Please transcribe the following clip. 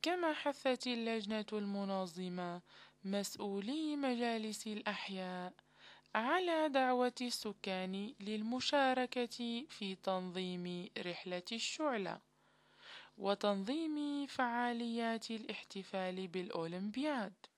كما حثت اللجنة المنظمة مسؤولي مجالس الأحياء على دعوة السكان للمشاركة في تنظيم رحلة الشعلة وتنظيم فعاليات الاحتفال بالأولمبياد.